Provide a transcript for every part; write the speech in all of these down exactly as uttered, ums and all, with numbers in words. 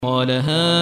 قال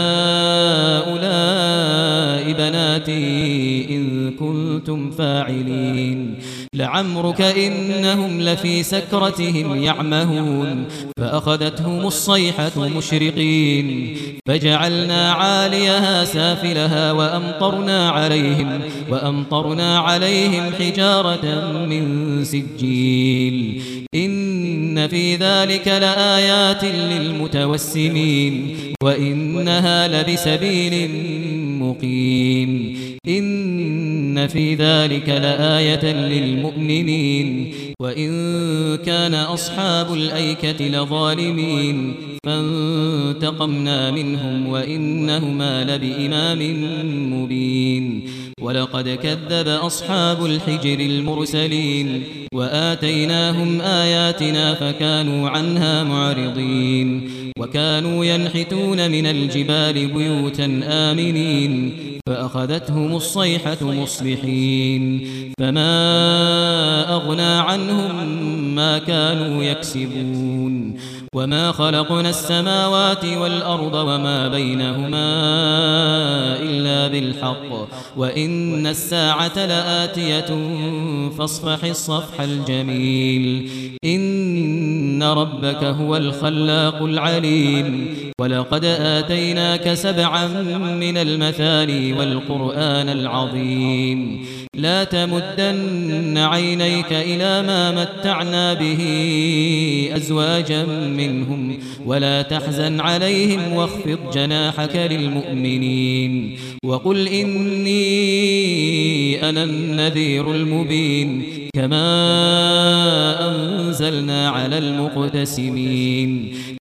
هؤلاء بناتي إن كنتم فاعلين لعمرك إنهم لفي سكرتهم يعمهون فأخذتهم الصيحة مشرقين فجعلنا عاليها سافلها وأمطرنا عليهم وأمطرنا عليهم حجارة من سجيل إن في ذلك لآيات للمتوسمين وإنها لبسبيل مقيم إن في ذلك لآية للمؤمنين وإن كان أصحاب الأيكة لظالمين فانتقمنا منهم وإنهما لبإمام مبين ولقد كذب أصحاب الحجر المرسلين وآتيناهم آياتنا فكانوا عنها معرضين وكانوا ينحتون من الجبال بيوتا آمنين فأخذتهم الصيحة مصبحين فما أغنى عنهم ما كانوا يكسبون وما خلقنا السماوات والأرض وما بينهما إلا بالحق وإن الساعة لآتية فاصفح الصفح الجميل إن ربك هو الخلاق العليم ولقد آتيناك سبعا من المثاني والقرآن العظيم لا تمدن عينيك إلى ما متعنا به أزواجا منهم ولا تحزن عليهم واخفض جناحك للمؤمنين وقل إني أنا النذير المبين كما أنزلنا على المقتسمين